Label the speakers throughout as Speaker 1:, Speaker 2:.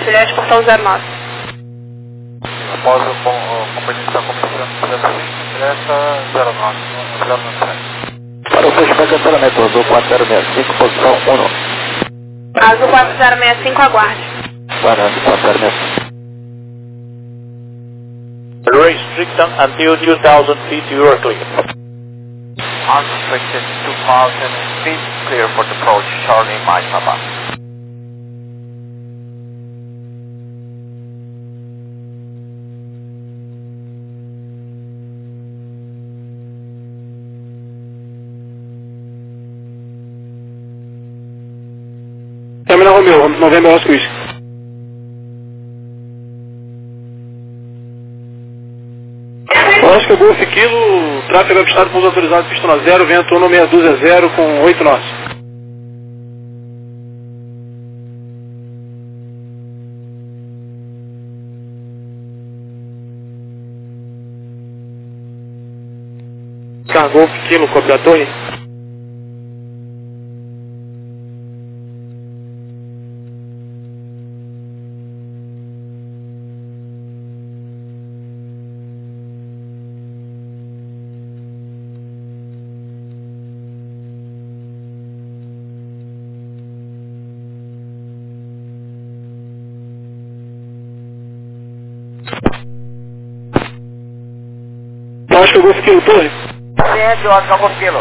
Speaker 1: Juliette, portão 09.
Speaker 2: Após a companhia está começando a direta 09.
Speaker 3: Para o fechamento de cancelamento, Azul 4065, posição 1.
Speaker 1: Azul 4065, aguarde.
Speaker 3: Parando, 4065.
Speaker 4: Restriction until 2,000 feet, you are clear.
Speaker 2: Unrestricted 2,000 feet, clear for the approach, Charlie Mike Papa.
Speaker 5: Terminal Romeo, November Oscar Whisky. Oscar Golf Kilo, tráfego avistado, pouso autorizado, pista 0, vento 162 com 8 nós. Oscar Golf Kilo, copy da torre. Oscar Golf Kilo, torre.
Speaker 2: Ciente, Oscar Golf Kilo.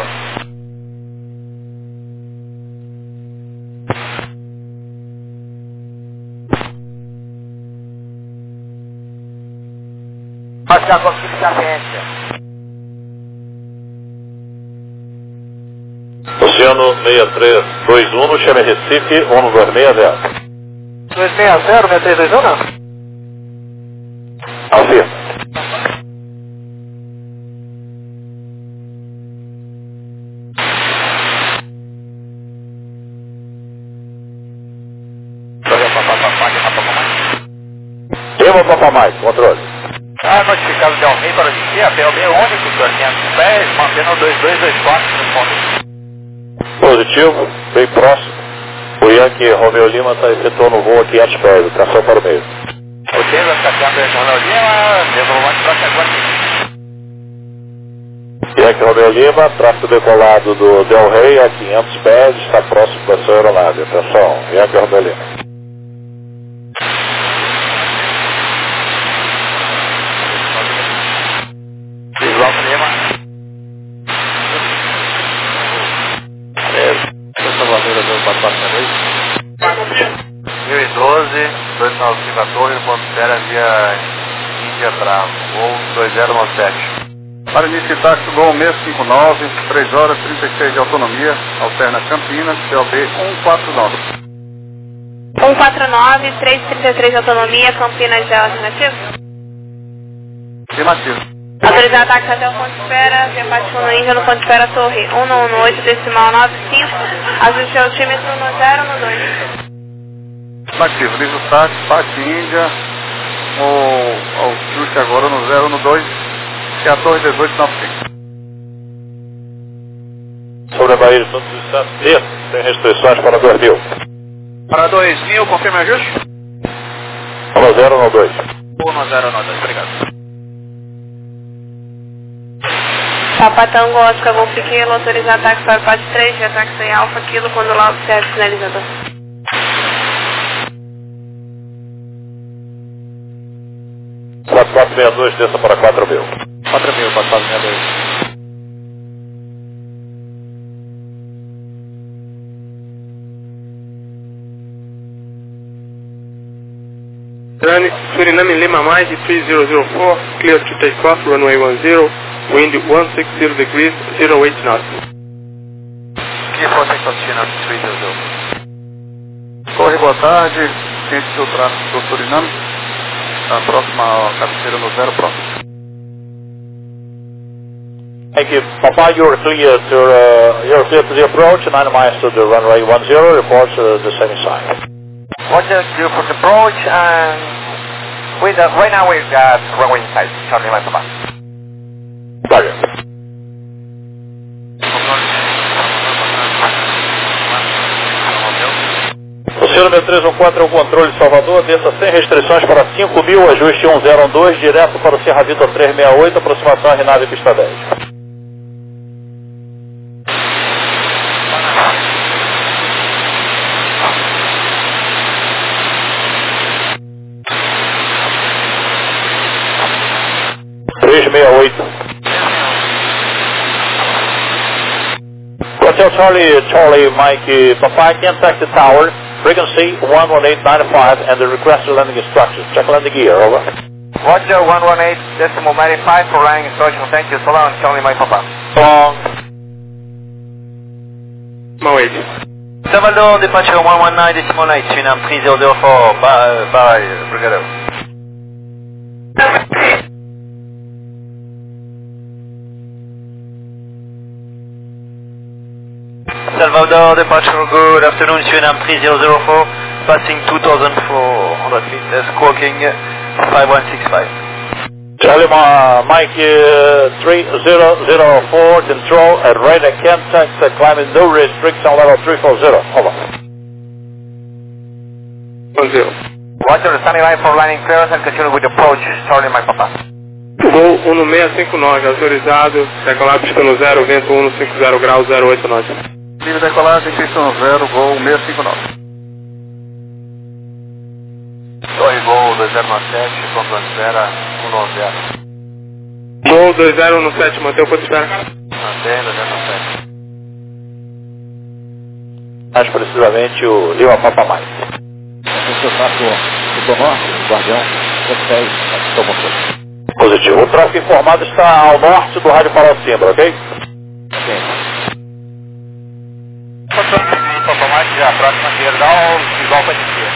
Speaker 2: Oscar Golf Kilo, ciência.
Speaker 4: Oceano 6321, chame Recife, 1260.
Speaker 2: 260, 6321 não?
Speaker 4: Afirma. Lima Papa Mike, controle.
Speaker 2: Notificado de Almeida para descer até Almeida único, senhor, 500 pés, mantendo 2224 no fundo.
Speaker 4: Positivo, bem próximo. O Yankee Romeo Lima está efetuando o voo a 500 pés, tração para o meio.
Speaker 2: O Tenda está sendo Romeo Lima, devolvendo para agora.
Speaker 4: Yankee Romeo Lima, tráfego decolado do Del Rey a 500 pés, está próximo da sua aeronave. Atenção, Yankee Romeo Lima.
Speaker 2: Essa bandeira do Papai da noite. 1012, 295 a torre, Pantera via Índia Bravo, Gol 2097.
Speaker 6: Para início táxi, Gol 659, 3 horas 36 de autonomia, alterna Campinas, CLB 149.
Speaker 1: 149, 333 de autonomia, Campinas é alternativo?
Speaker 6: Afirmativo.
Speaker 1: Autorizar táxi até o ponto de espera, debate no Índia no ponto de espera, torre 118, decimal 95, ajuste altímetro no 0, no 2.
Speaker 6: Afirmativo. Liga o táxi, parte Índia, o ajuste agora no 0, no 2, que é a torre 1895.
Speaker 4: Sobre a Bahia de Santos dos Santos, sem restrições para 2000.
Speaker 2: Para 2000, confirma ajuste?
Speaker 4: 10 no 2.
Speaker 2: 1092, obrigado.
Speaker 1: Papa Tango, Oscar Golf Kilo, autorizar táxi para o PAD 3, via táxi em Alfa Kilo, quando lá observe o sinalizador.
Speaker 4: Quatro 462, desça para 4000.
Speaker 2: 4000, 462.
Speaker 5: Suriname Lima Mike 3004, clear to take off, runway 10, wind 160 degrees, 08 knots.
Speaker 2: Que você continua 300.
Speaker 6: Corre, boa tarde, ciente do tráfego do Suriname, a próxima cabeceira no 0 próximo.
Speaker 4: Thank you. Papa, you're clear to the approach, 9 miles to the runway 10, report the same sign.
Speaker 2: What's the view for the approach and right now we've got runway inside, Charlie Mike Papa.
Speaker 4: Roger. Oceano 6314 é o controle de Salvador, cabeça sem restrições para 5.000, ajuste 1012, direto para o Sierra Vitor 368, aproximação a Rinave pista 10. Hotel Charlie Mike Papa, contact the tower, frequency 118.95 and the requested landing instructions. Check landing gear, over.
Speaker 2: Roger, 118.95 for landing instructions. Thank you. So long, Charlie Mike Papa.
Speaker 4: Long.
Speaker 5: Mawait.
Speaker 3: Salvador, departure 119.8, Suriname 3004, bye, Brigado. Salvador, departure, good afternoon, Suriname 3004, passing 2,400 feet, squawking 5165.
Speaker 4: Charlie Mike 3004, control at radar contact, climbing no restriction level 340, over.
Speaker 5: 10.
Speaker 2: Roger, standing by for landing clearance and continue with approach, Charlie Mike Papa.
Speaker 5: Voo 1659, autorizado, decolar pista no 0, vento 150 graus, 08 knots.
Speaker 6: Livre decolagem, pista no 0, voo 659.
Speaker 2: Torre Gol 2017, ponto de espera 190.
Speaker 5: Voo 2017, mantém o ponto de espera.
Speaker 2: Mantém 217.
Speaker 4: Mais precisamente o Lima Papa Mike. Positivo. O tráfego informado está ao norte do rádio Farol Simbra, ok?
Speaker 2: Papa Mike, já próxima esquerda, visual para a esquerda.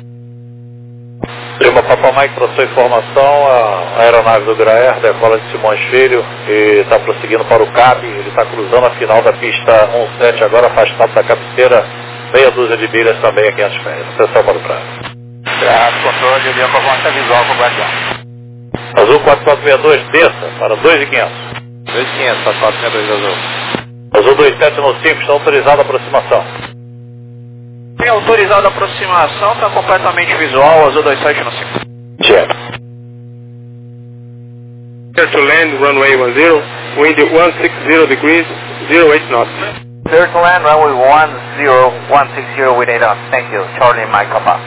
Speaker 4: Lima Papa Mike, para sua informação, a aeronave do Graer decola de Simões Filho e está prosseguindo para o CAB. Ele está cruzando a final da pista 17, agora afastado da cabeceira, meia dúzia de milhas também a 500 metros. Atenção para o tráfego.
Speaker 2: Controle, Lima Papa Mike, visual para o Guardião.
Speaker 4: Azul 4462, desça para 2.500.
Speaker 2: 2500, 4462 azul.
Speaker 4: Azul 2795, está autorizada a aproximação.
Speaker 3: Tem autorizado a aproximação, está completamente visual, azul 2795.
Speaker 4: Check.
Speaker 5: Clear to land, runway 10, wind 160 degrees, 08 knots.
Speaker 2: Clear to land, runway 160 with 8 knots. Thank you, Charlie Mike Papa.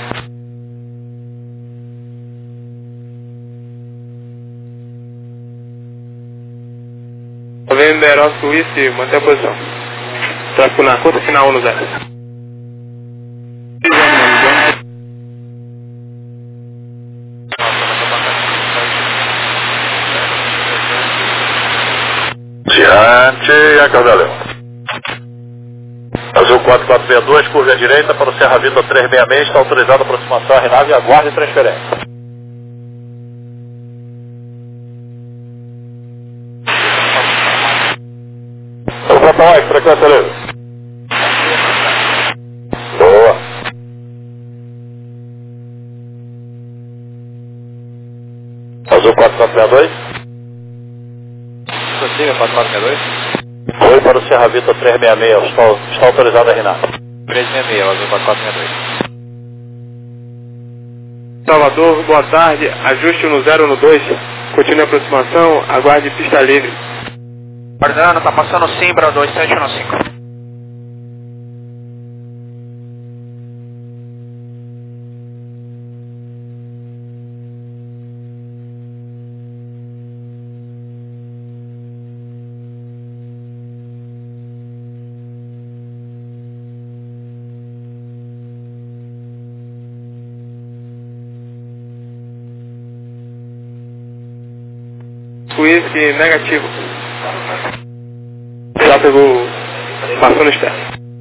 Speaker 5: Vendo aerógrafo Whisky, mantém a posição. Tráfego na conta final 10.
Speaker 4: Diante, a Caudaleu. Azul 4462, curva à direita para o Serra Vitor 366, está autorizada a aproximação à Renave e aguarde transferência. Papa Mike, frequência livre. Boa. Azul 4462.
Speaker 2: Consiga, 4462.
Speaker 4: Foi para o Serra Vitor 366, está autorizado a Renata.
Speaker 2: 366, azul 4462.
Speaker 5: Salvador, boa tarde, ajuste no 012, continue a aproximação, aguarde pista livre.
Speaker 3: Guardando, tá passando Simbra 2715.
Speaker 5: Whisky negativo. Já pegou, passou no externo.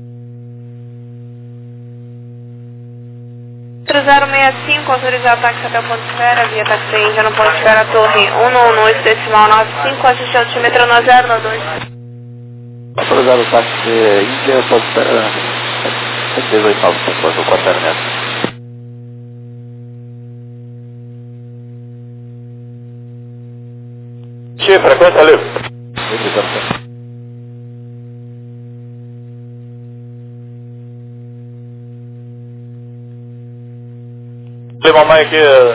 Speaker 1: 3065, autorizado táxi até o ponto de espera, via táxi Índia no ponto de espera, torre 118.95, ajuste altímetro no 092.
Speaker 3: Autorizado o táxi Índia, ponto de espera, 78.9, 4 metros.
Speaker 4: Frequência livre. Lima Mike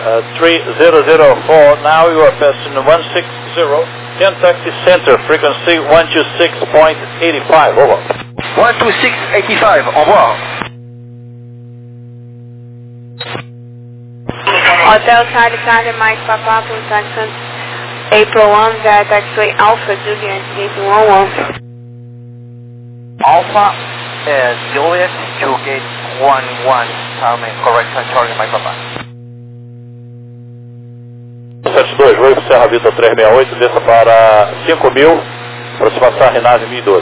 Speaker 4: 3004, now you are passing 160, 10 taxi center, frequency 126.85, over.
Speaker 3: 12685, au revoir.
Speaker 1: Hotel Charlie Mike Papa, Jackson, April 1, via taxiway Alpha, Juliet, gate 11.
Speaker 2: Alpha Juliet to gate 11, correction Charlie Mike Papa.
Speaker 4: 72, Voe Serra Vitor 368, desça para 5.000, aproximação Renave 1012.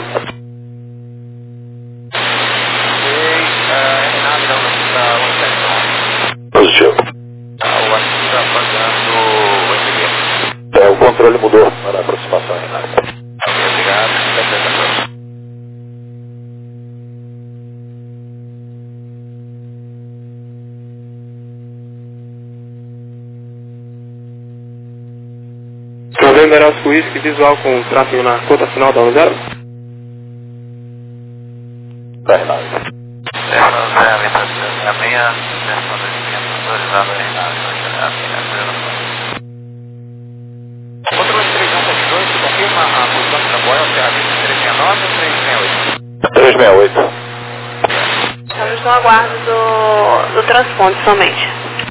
Speaker 2: Renave não,
Speaker 4: Positivo.
Speaker 2: está pagando o MG.
Speaker 4: O controle mudou para a aproximação Renave.
Speaker 2: Obrigado,
Speaker 5: November Oscar Whisky, visual com tráfego na conta final da 10.
Speaker 4: Para Renave.
Speaker 2: A minha versão 200 autorizada a Renave. Controle 3172, você confirma a posição da Boia, Serra Vista 369 ou 368?
Speaker 4: 368.
Speaker 1: Estamos no aguardo do transponde somente.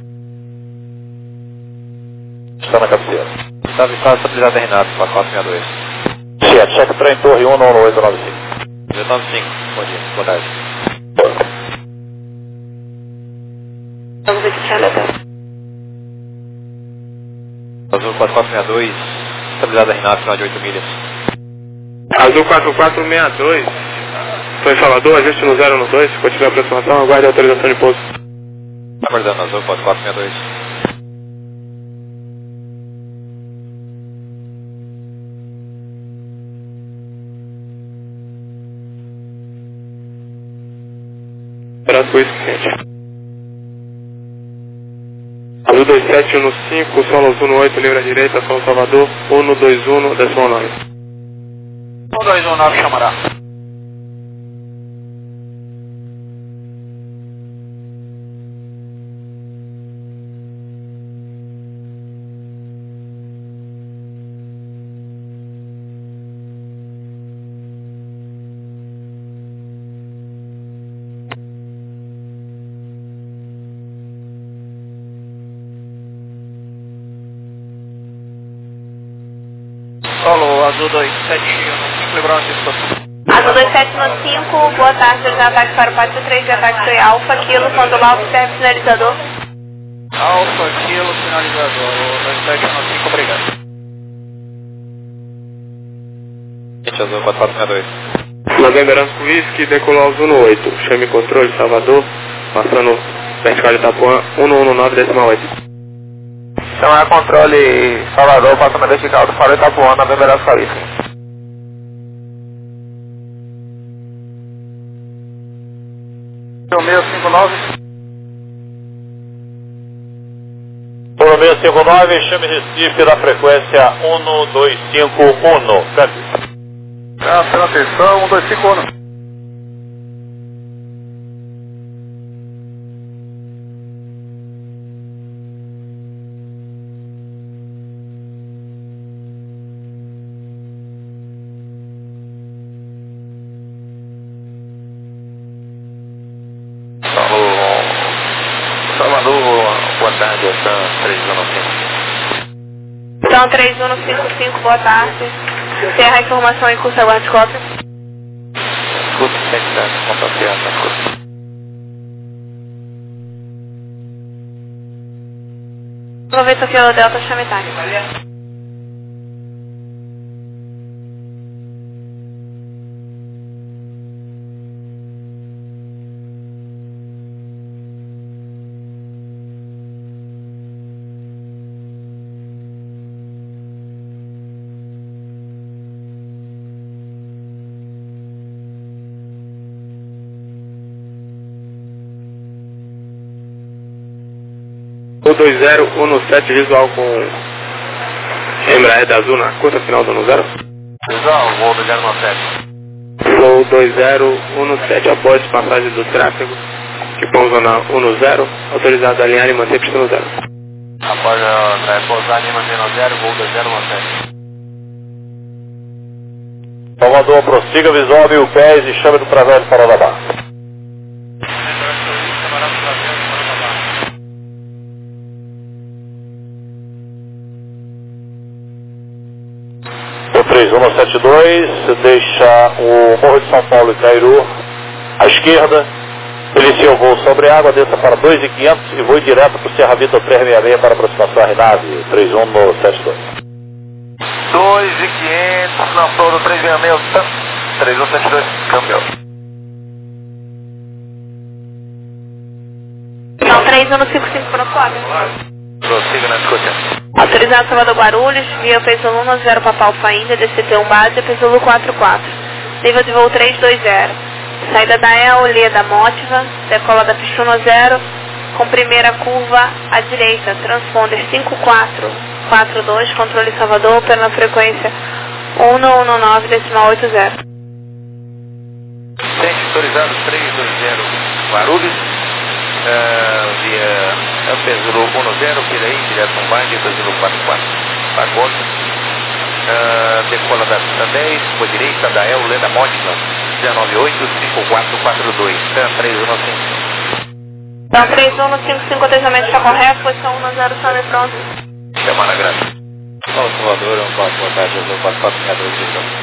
Speaker 4: Está na cabeceira.
Speaker 2: Estava em fase estabilizada Renato, para 462.
Speaker 4: Check trem Torre 1 no 895.
Speaker 2: 895, bom dia, boa tarde.
Speaker 1: Vamos ver se chama até.
Speaker 2: Azul 4462, estabilizada Renato, final de 8 milhas.
Speaker 5: Azul 4462, estou em Salvador, ajuste no 0 no 2, se continuar a aproximação, aguarde a autorização de pouso.
Speaker 2: Aguardando, Azul 4462.
Speaker 5: Braço Whisky, Azul 2715, solo azul no 8, livre à direita, São Salvador, 121, decimal 9.
Speaker 2: 1219 chamará. Solo azul 275, lembrando a situação.
Speaker 1: Azul 2795, boa tarde, de ataque para o pátio 3 de ataque Alfa, Kilo, Sandro Alves, serve sinalizador.
Speaker 2: Alfa, Kilo, sinalizador, 2795, obrigado. Azul 4462.
Speaker 5: November Oscar Whisky, decolou azul no 8, chame controle Salvador, passando vertical de Itapuã, 119, decimal 8.
Speaker 2: Chamar controle Salvador, passamento vertical do Faro Itapuã, na November Oscar Whisky.
Speaker 4: Por 659, chame Recife da frequência 1251. Câmbio.
Speaker 6: Pela atenção, 1251.
Speaker 2: Boa tarde, São 3195.
Speaker 1: São 3155, boa tarde. Encerra a informação em curso, aguarde cópia.
Speaker 2: Escuta, secretário, compartilhar na escuta.
Speaker 1: Aproveita que o Delta chame táxi.
Speaker 5: O 2017 visual com Embraer da Azul na curta final do 10.
Speaker 2: Visual, voo do 017.
Speaker 5: Voo 2017 após passagem do tráfego, que pousa na 10, autorizado a alinhar e manter pista no 0.
Speaker 2: Após pousar em manter no 0, voo 2017.
Speaker 4: Salvador, prossiga, visual 1000 pés e chame do través para da barra. O 3172 deixa o Morro de São Paulo e Cairu à esquerda, inicia o voo sobre água, desça para 2.500 e voe direto para o Serra Vitor 366 para aproximação à RNAV 3172.
Speaker 2: 2.500, lançou no 366, 3172, câmbio.
Speaker 1: Não, 3155 para o Código.
Speaker 2: Prossiga na discussão.
Speaker 1: Autorizado Salvador Guarulhos, via peso 190 Papa Alfa Índia, DCT1 base, peso 44. Nível de voo 320. Saída da EL, linha da Mótiva, decola da pista 10, com primeira curva à direita, transponder 5442, controle Salvador, pela frequência 119.80.
Speaker 2: Teste autorizado 320 Guarulhos, via Peso 10, Piraí, direto com base, Peso 44, Pagoda, decola da pista 10, por direita da EL, linha da Mótiva, 1985442, 3155.
Speaker 1: Então, 3155, atendimento está correto, posição 10, chame pronto.
Speaker 2: Semana grande.
Speaker 4: Salvador, boa tarde, 4462.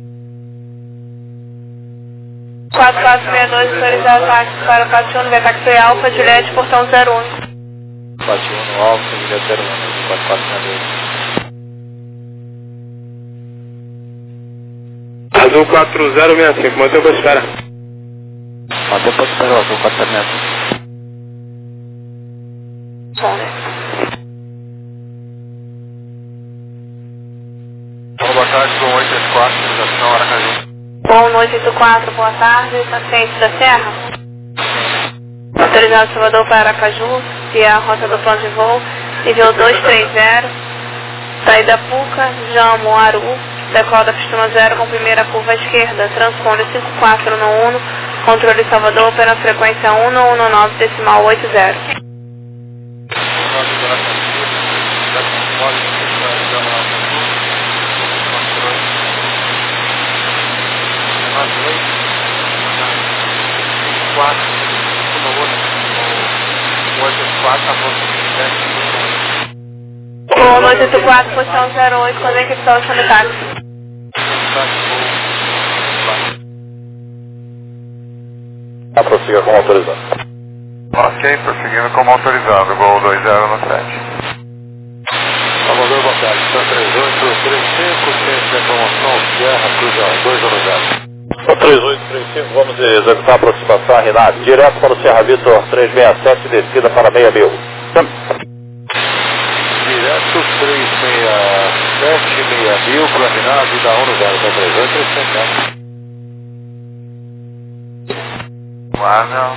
Speaker 1: 4462, autorizado táxi para o Patiuno, via táxi Alfa, Juliette, portão 01.
Speaker 4: Patiuno, Alfa, Juliette 01, 4462.
Speaker 5: Azul 4065, mantém para espera.
Speaker 3: Mantém para espera, Azul 4065.
Speaker 1: Bom, né?
Speaker 2: Boa tarde, com 884, ligação Aracaju.
Speaker 1: Bom, noite 84, boa tarde, paciente da Serra. Autorizado Salvador para Aracaju, via a rota do plano de voo, nível 230, saída Puca, Jamo, Aru, decola da pista 0 com primeira curva à esquerda, transponder 5411, controle Salvador pela frequência 1119.80. Bom, noite 84, posição 08, quando é que está o sanitário?
Speaker 4: Prossiga como autorizado.
Speaker 6: Ok, prosseguindo como autorizado, Gol 2097.
Speaker 4: Salvador, boa tarde, está 3835, ciente da promoção Sierra Cruz 210. 3835, vamos executar a aproximação à RNAV, direto para o Serra Vitor 367, descida para 6.000. Direto 367, 6.000 para a RNAV da 10, 3835.
Speaker 2: Guarda,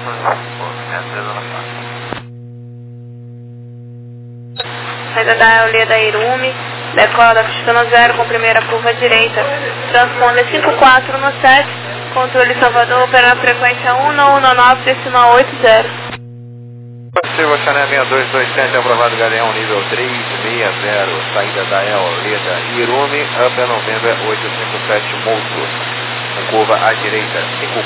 Speaker 1: Saída da Eulia da Irume, decola da pista 0 com primeira curva à direita, transponder 5417, controle Salvador pela frequência 1119.80.
Speaker 2: Passivo Chanel 6227, aprovado Galeão nível 360, saída da Eulia da Irume, up é November 857 Moto. Curva à direita,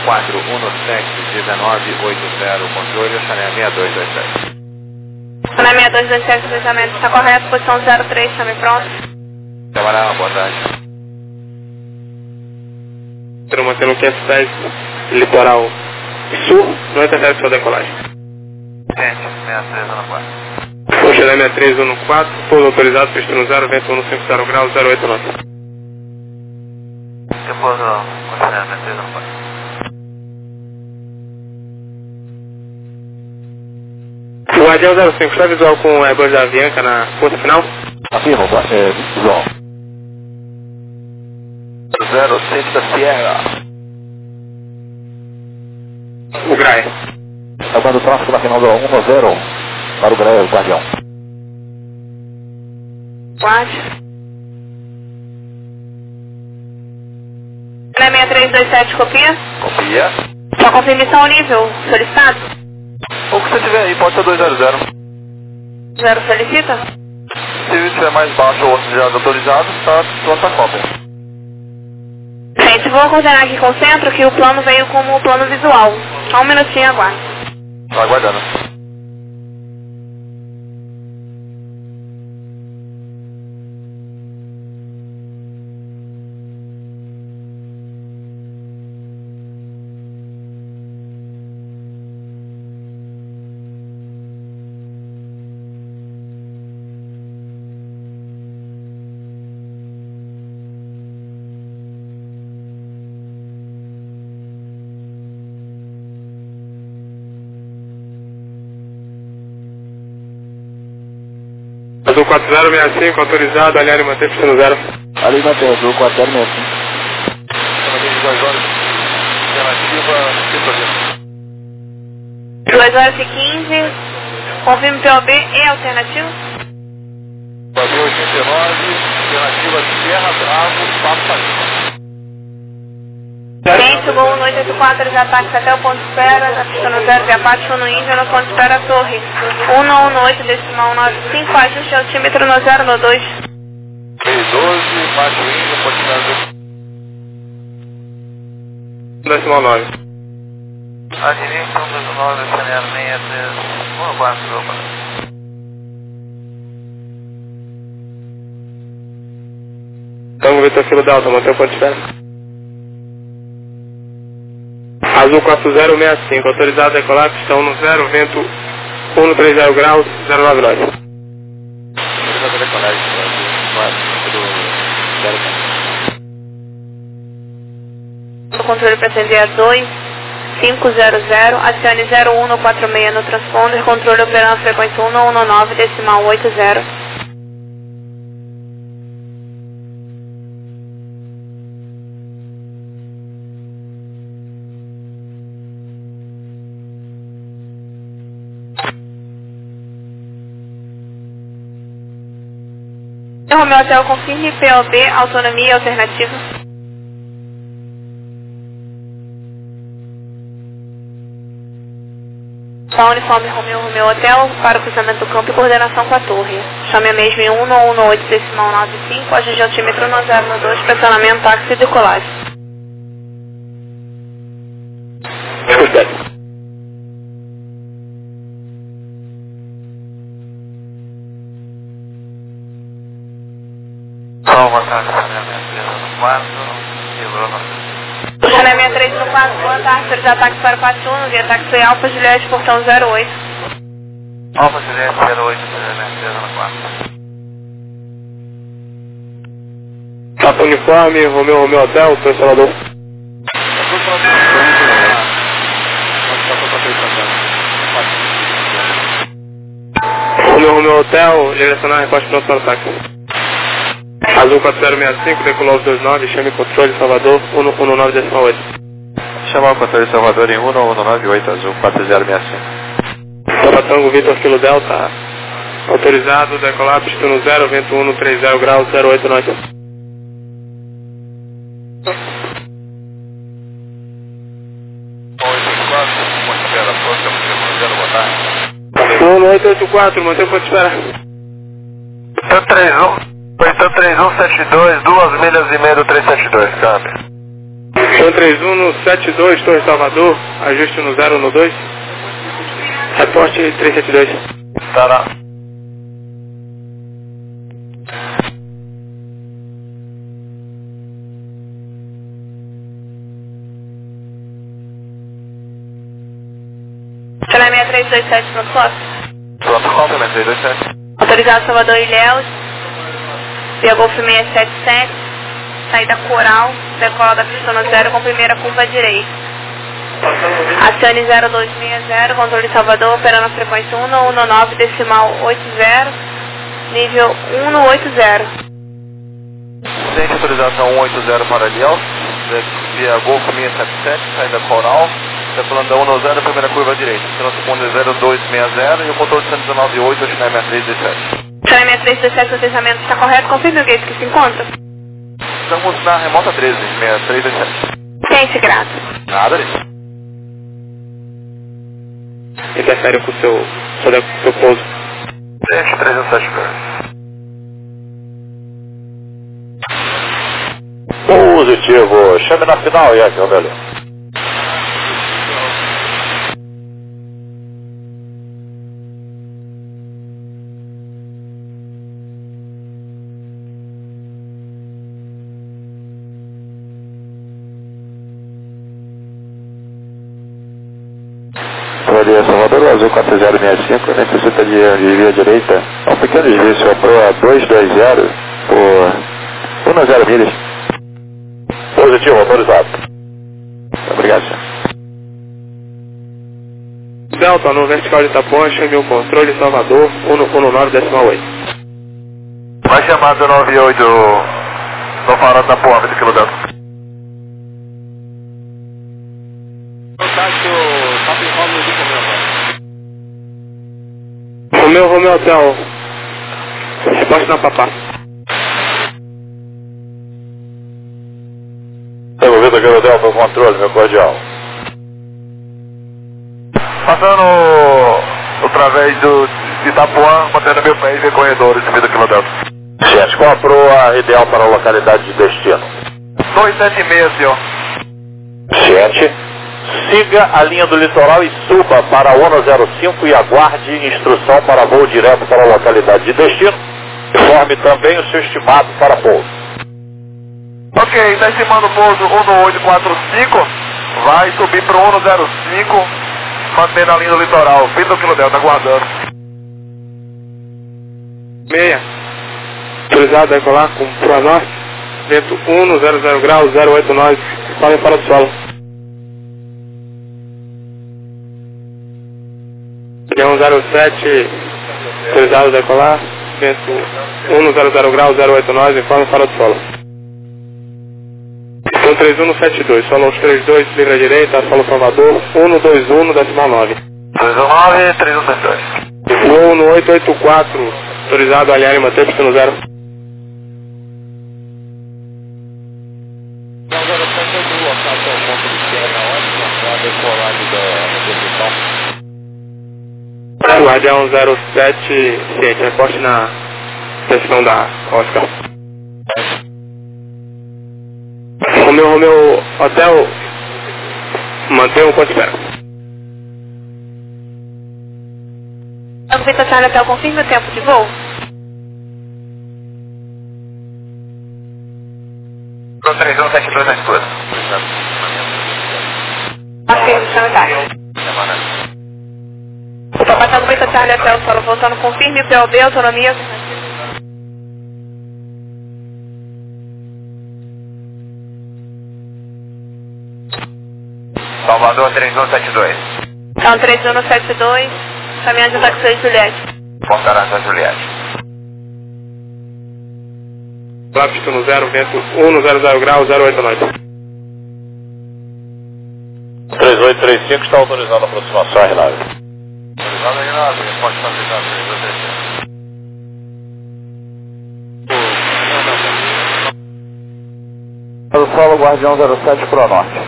Speaker 2: 5417-1980, controle, Chanel 6227.
Speaker 1: Chanel 6227, cruzamento está correto, posição 03, chame pronto.
Speaker 2: Camarada, boa tarde.
Speaker 5: Estou mantendo 500 pés, litoral sul, não interfere sua decolagem.
Speaker 2: Gente, 6314.
Speaker 5: Chanel 6314, pouso autorizado, pista 0, vento 150 graus, 089.
Speaker 2: Depois, Chanel 6314.
Speaker 5: O Guardião 05, está visual com o Airbus da Avianca na ponta final?
Speaker 3: Afirma, visual.
Speaker 2: 06 da Sierra.
Speaker 5: O Graia.
Speaker 3: Aguardo o tráfego na final do 110 para o Graia, o Guardião.
Speaker 1: Guarde. Chanel 6327, copia?
Speaker 2: Copia.
Speaker 1: Só confirmação ao nível solicitado?
Speaker 2: O que você tiver aí, pode ser 200.
Speaker 1: 0 solicita?
Speaker 2: Se tiver mais baixo ou já autorizado, está pronta a cópia.
Speaker 1: Gente, vou coordenar aqui com o centro que o plano veio como plano visual. Só um minutinho, aguarde.
Speaker 2: Tá aguardando.
Speaker 5: Azul 4065, autorizado, alinhar e manter pista no 0.
Speaker 3: Ali mantém, Azul 4065.
Speaker 2: Também de 2 horas. Alternativa, sintonia.
Speaker 1: 2 horas e 15. Confirme POB e alternativo.
Speaker 2: Brasil 89, alternativa Serra Bravo, Papa Lima.
Speaker 1: Gente, Gol 184 já táxi até o ponto de espera, já pista no 0 via Pátio no Índia, no ponto de espera Torre. 118, decimal 95, ajuste altímetro no 0, no 2.
Speaker 2: 312, Pátio Índia, ponto de espera
Speaker 5: Decimal 9.
Speaker 2: A direita 129, Chanel 63, 1
Speaker 5: Tango Vitor Kilo Delta, manter o ponto de espera. Azul 4065, autorizado a decolar, pistão no 0, vento 130 graus, 099.
Speaker 1: O controle para atender a 2500, acione 0146 no transponder, controle operando a frequência 119, decimal 80. Romeu Hotel, confirme POB, autonomia alternativa. Só uniforme Romeu Hotel para o cruzamento do campo e coordenação com a torre. Chame a mesma em 118 decimal 95, ajuste altímetro no 0 no 2, pressionamento, táxi e decolagem. Chanel 63 no 4, boa tarde, seres de ataque para o Pátio 1, via táxi Alfa Juliette, portão 08.
Speaker 2: Alfa Juliette 08, Chanel no 4.
Speaker 5: Papa Uniforme, Romeu Hotel, pressionador. Romeu Hotel, direcionar recorte pronto para o táxi. Azul 4065, decolou 29, chame controle Salvador 119 decimal 8.
Speaker 2: Chamar o controle de Salvador em 1198, Azul 4065.
Speaker 5: Tango Vitor Kilo Delta, autorizado, decolar, pista no 0, vento 130 graus, 089. No 884, mantém o ponto de espera.
Speaker 2: 3172, 2 milhas e meia do 372, câmbio.
Speaker 5: 31 no 72, Torre Salvador, ajuste no 0 no 2. Reporte 372.
Speaker 2: Estará.
Speaker 1: Chanel 6327, pronto, posso?
Speaker 2: Pronto, complemento 327.
Speaker 1: Autorizado Salvador Ilhéus, via Golf 677, saída Coral, decola da pista no 0 com primeira curva à direita. Acione 0260, controle Salvador, operando a frequência 119, decimal 80, nível 180.
Speaker 2: Tem autorização 180 para Ilhéus, via Golf 677, saída Coral, decolando da 110, primeira curva à direita. Transponder 0260 e o controle 119.8, o Chanel 6317.
Speaker 1: Chanel 6327, o deslizamento está correto, confirme o gate que se encontra.
Speaker 2: Estamos na remota 13, 6327.
Speaker 1: Ciente, grato.
Speaker 2: Nada disso.
Speaker 5: interferem com o seu pouso.
Speaker 2: 372.
Speaker 4: Positivo. Chame na final, Yankee, Romelo.
Speaker 3: Valia Salvador, azul 4065, necessita de via direita. Um pequeno desvio, senhor, proa 220 por 10 milhas.
Speaker 4: Positivo, autorizado.
Speaker 3: Obrigado, senhor.
Speaker 5: Delta, no vertical de Itapuã, chame o controle Salvador, 119,8.
Speaker 2: Vai chamar 298 no farol da Itapuã, 20 km Delta.
Speaker 5: Romeu Hotel, resposta na papá.
Speaker 4: Devolvido aqui o Delta, controle, meu cordial.
Speaker 2: Passando através de Itapuã, mantendo meu pé e corredores, 20 km Delta.
Speaker 4: Gente, qual a proa ideal para a localidade de destino?
Speaker 2: 276, senhor.
Speaker 4: Gente, siga a linha do litoral e suba para a 105 e aguarde instrução para voo direto para a localidade de destino. Informe também o seu estimado para pouso.
Speaker 2: Ok, está estimando o pouso 1845, vai subir para o 105, mantendo a linha do litoral, 20 km Delta, aguardando.
Speaker 5: 6, autorizado a decolar com proa norte, vento 100 graus, 089, falem para o solo. Leão 07, autorizado a decolar, vento 100 graus, 089, falem para o solo. São 3172, solo aos 32, livre à direita, solo Salvador, 121,9.
Speaker 2: 219, 3172.
Speaker 5: Voo no 884, autorizado a alinhar e manter pista no 0. Guardião 07, ciente, reporte na seção da Oscar. Romeu Hotel, mantenha o quanto espera.
Speaker 1: Victor Charlie Hotel, confirme o tempo de voo.
Speaker 2: 3172 na escuta.
Speaker 1: Ok, Charlie. Estou passando o Victor Charlie Hotel, solo voltando, confirme o POB, autonomia.
Speaker 2: Salvador 3172.
Speaker 1: Então, 3172, caminhando de táxi Juliette.
Speaker 2: Fortaleza Juliette.
Speaker 5: Lá pista no 0, vento 100 graus, 089.
Speaker 4: 3835 está autorizando a aproximação, Renato.
Speaker 2: Autorizado, Renato, pode facilitar 3235.
Speaker 3: O solo Guardião 07 pro norte.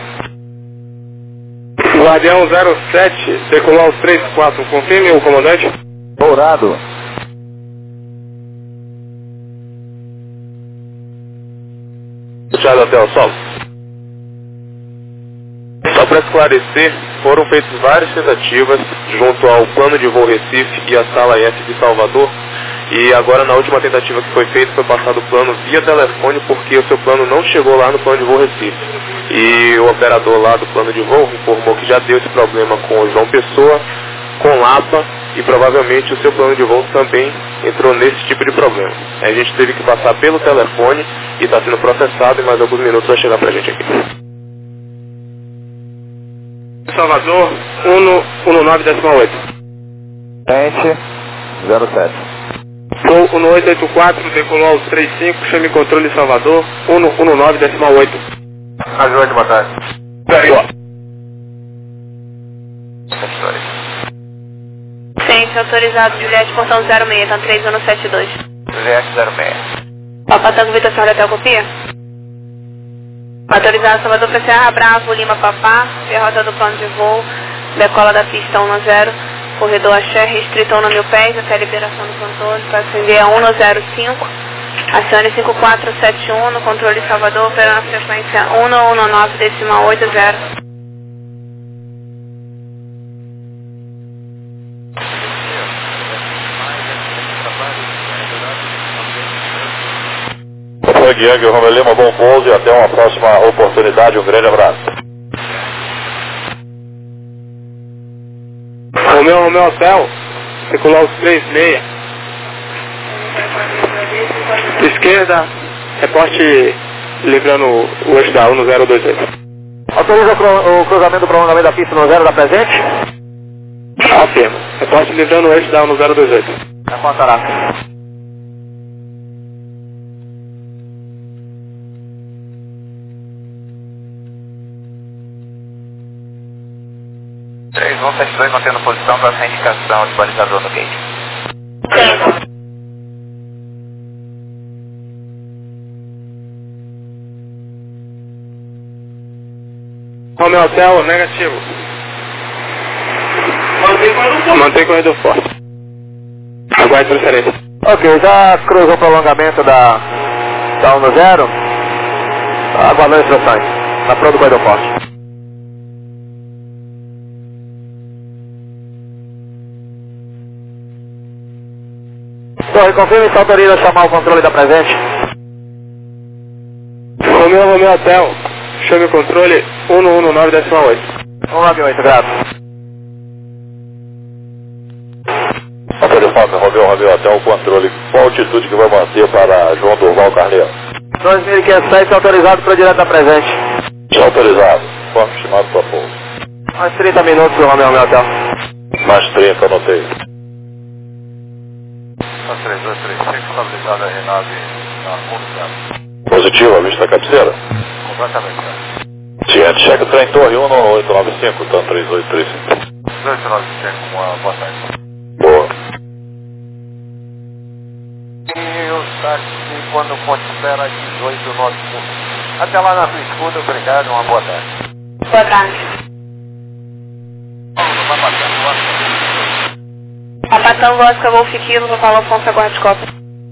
Speaker 5: Guardião 07, decolou aos 34, confirme o comandante.
Speaker 3: Dourado.
Speaker 5: Charlie Hotel, solo. Só para esclarecer, foram feitas várias tentativas junto ao plano de voo Recife e a sala F de Salvador. E agora na última tentativa que foi feita foi passado o plano via telefone porque o seu plano não chegou lá no plano de voo Recife. E o operador lá do plano de voo informou que já deu esse problema com o João Pessoa, com Lapa e provavelmente o seu plano de voo também entrou nesse tipo de problema. A gente teve que passar pelo telefone e está sendo processado e mais alguns minutos vai chegar pra gente aqui. Salvador, 119,8.
Speaker 3: Gente, 07.
Speaker 5: Voo 1884, decolou aos 35, chame controle Salvador, 119,8.
Speaker 2: Às 8 da tarde.
Speaker 1: Ciente, autorizado Juliette, portão 06, então 3172.
Speaker 2: Juliette 06.
Speaker 1: Papa Tango Victor Charlie Hotel, copia? Autorizado Salvador para Serra Bravo, Lima Papá, derrota do plano de voo, decola da pista 10, corredor Axé, restrito a 1.000 pés, até a liberação do controle, para acender a 105, acione 5471, no controle Salvador, operando a frequência 119,80.
Speaker 4: Yang, Romeu Lima, bom pouso e até uma próxima oportunidade. Um grande abraço.
Speaker 5: Romeu Hotel, circular os 36. Esquerda, reporte livrando o eixo da 1028.
Speaker 3: Autoriza o cruzamento do prolongamento da pista no 0 da presente?
Speaker 5: Afirma. Reporte livrando o eixo da 1028.
Speaker 3: Na Contaraca.
Speaker 2: Vão 72 mantendo posição para essa indicação de balizador no gate.
Speaker 5: Romeu Hotel, negativo. Mantém corredor forte. Aguarde transferência.
Speaker 3: Ok, já cruzou o prolongamento da 10, aguardando instruções. Na pronto do corredor forte. Torre, confirme se autoriza chamar o controle da presente.
Speaker 5: Romeu Hotel, chame o controle 119,8.
Speaker 3: 198, grato.
Speaker 4: Telefone, Romeu Hotel, o controle. Qual a altitude que vai manter para João Durval Carneiro?
Speaker 3: 2.507, autorizado para o direto da presente.
Speaker 4: Já autorizado. Conforme estimado para pouso.
Speaker 3: Mais 30 minutos do Romeu Hotel.
Speaker 4: Mais 30, anotei.
Speaker 2: 3235, estabilizada a renave na confiança.
Speaker 4: Positivo, a vista da cabeceira?
Speaker 2: Completamente.
Speaker 4: Ciente, cheque trem torre 1895, então 3835.
Speaker 2: 1895, uma boa tarde.
Speaker 4: Boa.
Speaker 2: E o táxi, quando considera 1895. Até lá na sua escuta, obrigado, uma boa tarde.
Speaker 1: Boa tarde. Sapatão Gosca, Golf Kilo, Paulo Afonso, aguarde cópia.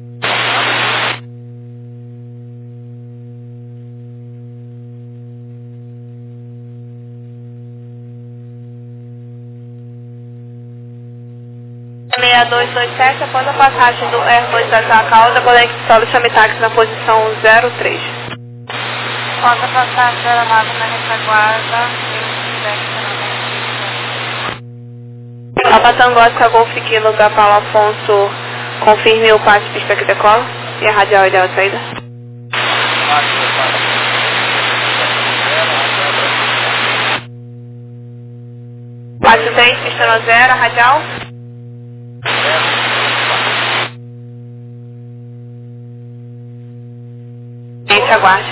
Speaker 1: (6227), após a passagem do R2 da sua causa, conecte solo e chame táxi na posição 03. Após a passagem da aeronave na retaguarda, Sapatão Gosca, Golf Kilo, da Paulo Afonso, confirme o passe pista que decola e a radial ideal de saída. Passe 3, pista no 0, radial. Gente, aguarde.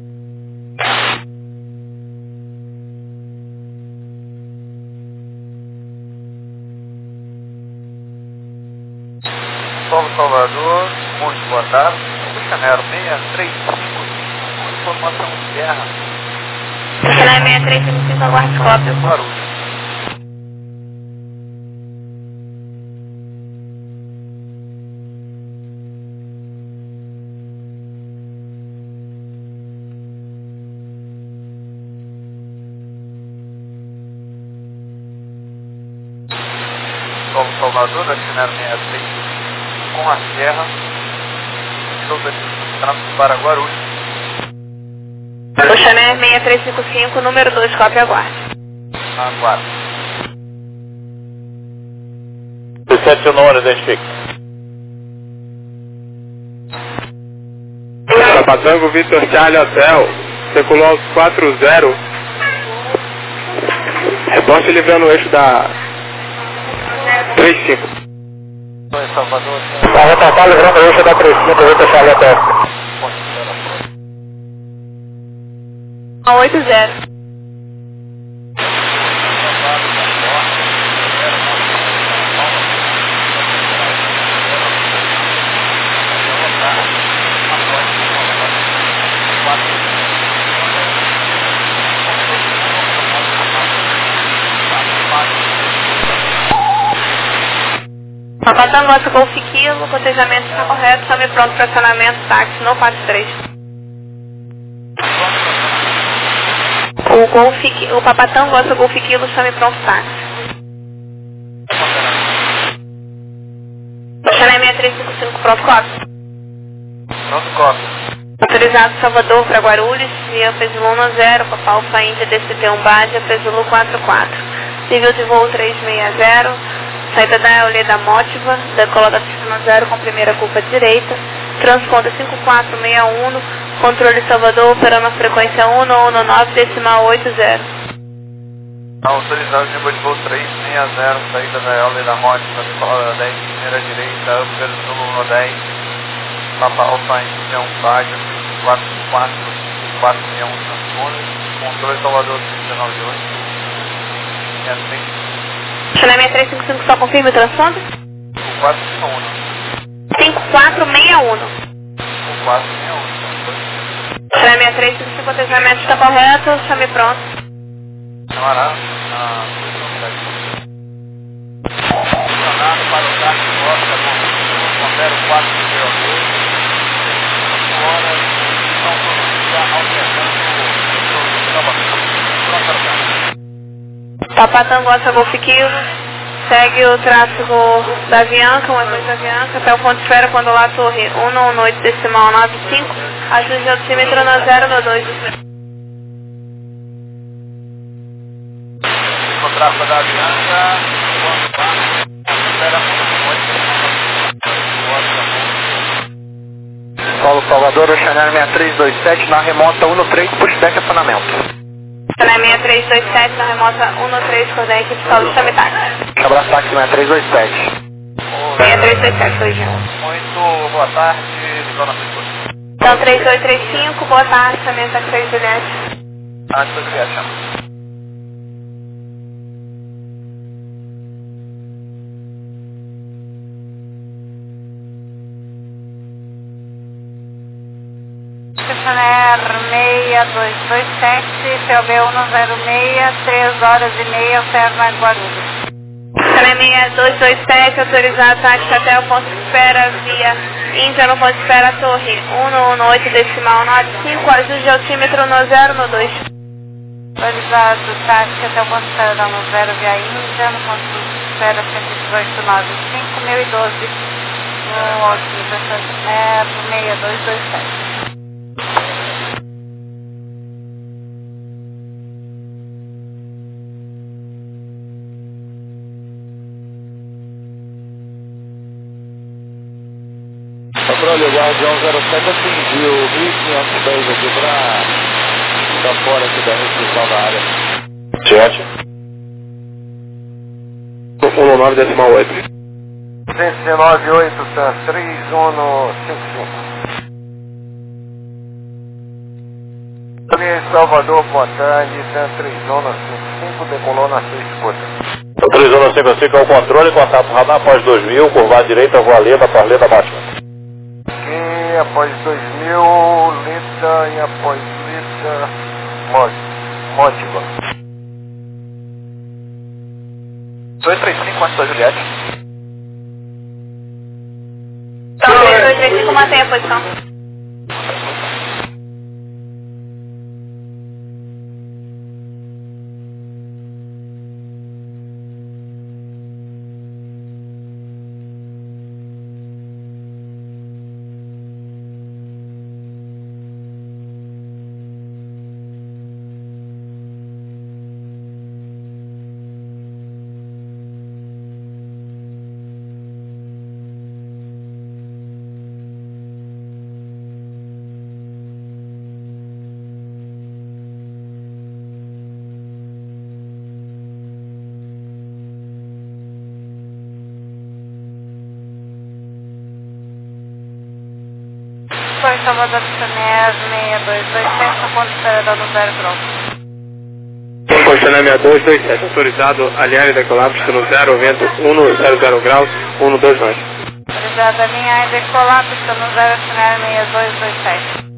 Speaker 2: Salvador, muito boa tarde. Canero 635, informação de guerra.
Speaker 1: Canero 6355, aguarde cópia.
Speaker 2: Barulho. Salvador, da Canero 635. Com a Serra, sobre o tráfego para Guarulhos.
Speaker 1: O Chanel 6355, número 2, cópia, aguarde.
Speaker 2: Aguarde.
Speaker 4: 17 número, identifique.
Speaker 5: Patango Vitor Charlie Hotel, circulou aos 40. Reporte livrando o eixo da 35.
Speaker 2: Salvador.
Speaker 3: Tá reportado, livrando o eixo da 35, Vitor Charlie Hotel.
Speaker 1: 80. Papa Tango Oscar Golf Kilo, cotejamento está correto, chame pronto para acionamento, táxi no 43. O Papa Tango Oscar Golf Kilo, chame pronto, táxi. Chanel 6355, pronto, cópia.
Speaker 2: Pronto, cópia.
Speaker 1: Autorizado Salvador para Guarulhos, via Pesuluna 0, Papa Alfa Índia, DCT1 Bádia, Pesulu 44. Nível de voo 360, saída da Eoleda Mótiva, decola da Pistona 0 com primeira curva direita, transponda 5461, controle Salvador, operando a frequência 119, decimal 80.
Speaker 2: Autorizado nível de voo 360, saída da Eoleda Mótiva, decola da 10, primeira direita, Pesulu 10, Papa Alfa Índia 1 Bádia, 461 transponda, controle Salvador 398.
Speaker 1: Chanel 6355, só confirme o transponder? 5461.
Speaker 2: 5461.
Speaker 1: Chanel 6355, o cotejamento está correto, chame pronto.
Speaker 2: Camarada, na posição 7. Funcionado para o táxi Costa, com 0402. 5 horas, autonomia alternando
Speaker 1: Papa Tango Oscar Golf Kilo, segue o tráfego da Avianca, 12 da Avianca, até o ponto de espera quando lá torre 118 decimal 95, ajuste de altímetro na 092.
Speaker 2: O tráfego da Avianca, quando espera Paulo Salvador, o Chanel 6327, na remota 13, pushback acionamento.
Speaker 1: Chanel 6327, na remota 13, coordenada equipe solo, chame táxi.
Speaker 2: Abraço táxi 6327.
Speaker 1: 6327, foi já.
Speaker 2: Muito boa tarde, Dona Pessoa.
Speaker 1: Então 3835, boa tarde, chame táxi Juliette.
Speaker 2: Ah, Juliette, chama.
Speaker 7: Chanel 6227, POB 106, 3 horas e meia, Ferma Guarulhos.
Speaker 1: Chanel 6227, autorizado táxi até o ponto de espera via Índia no ponto de espera torre 118 decimal 95, ajuste de altímetro no 092.
Speaker 7: Autorizado táxi até o ponto de espera da no 0 via Índia, no ponto de espera 11895, 1012, no altímetro Chanel 6227.
Speaker 2: Controle, o Guardião 07 atingiu 1.500 pés aqui pra fora aqui da restrição da área.
Speaker 5: Jet. 19 decimal 8.
Speaker 2: 198, Sam, 3155. Salvador, boa tarde, Sam, 3155, decolou na 6 escuta.
Speaker 4: 3155 é o controle, contato radar após 2000, curvar à direita, Voaleda, Parleda, Batman.
Speaker 2: Ok, após 2000, Lita e após Lita, Mótiva. 235, antes da Juliette.
Speaker 1: Então 3235, mantém a posição.
Speaker 7: Foi Salvador Chanel 6227, no ponto de espera da no 0 Grau.
Speaker 5: Foi Chanel 6227, autorizado aliar e decolar, pistão 0, vento 100 graus, 129.
Speaker 7: Autorizado a linha e decolar, pistão 0, Chanel 6227.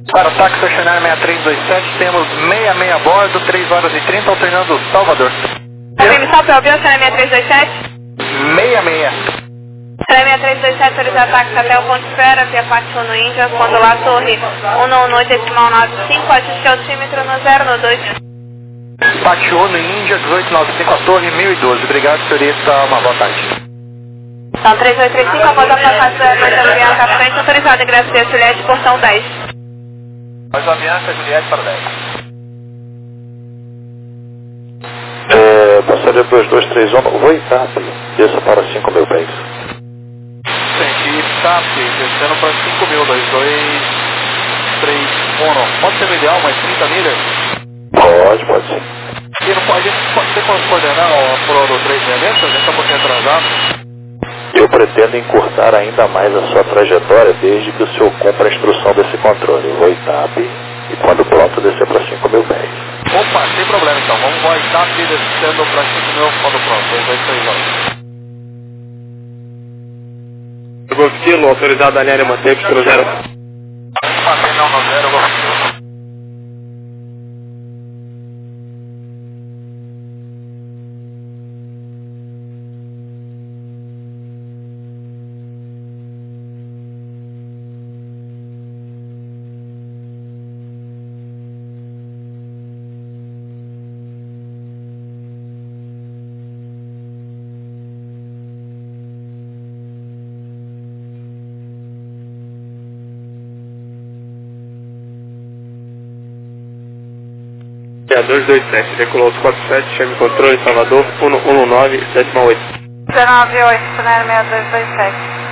Speaker 6: Para o táxi Oceanário 6327, temos 66 a bordo, 3 horas e 30, alternando Salvador.
Speaker 1: Permissão para o Oceanário 6327?
Speaker 6: 66.
Speaker 1: Oceanário 6327, autorizar táxi até o ponto de espera, via Pátio no Índia, quando lá Torre 118,95, ajuste altímetro no 0, no 2.
Speaker 6: Pátio no Índia, 1895, a Torre 1012. Obrigado, senhorita, uma boa tarde.
Speaker 1: Então, 3835, após a passagem da noite da Avianca à frente, autorizado ingresso de Juliette, portão 10.
Speaker 2: Mais uma Avianca, Juliette para 10.
Speaker 4: Passaria 2231, voo TAP, desça para 5.000 pés.
Speaker 6: Senti TAP, descendo para 5.000, 2231. Pode ser o ideal, mais 30 milhas?
Speaker 4: Pode sim.
Speaker 6: E não pode, você pode coordenar o Pro do 360? A gente está um pouquinho atrasado.
Speaker 4: Eu pretendo encurtar ainda mais a sua trajetória desde que o senhor cumpra a instrução desse controle. Voo TAP e quando pronto descer para 5.000 pés.
Speaker 6: Opa, sem problema então. Vamos voar TAP descendo para 5.000 quando pronto. 2231.
Speaker 5: Golf Kilo, autorizado a linha manter pelo 0.
Speaker 6: Mantém não no 0, Golf Kilo.
Speaker 5: É 227, decolou 47, chame controle, Salvador, 119, 768.
Speaker 7: 198, Oceanário 6227.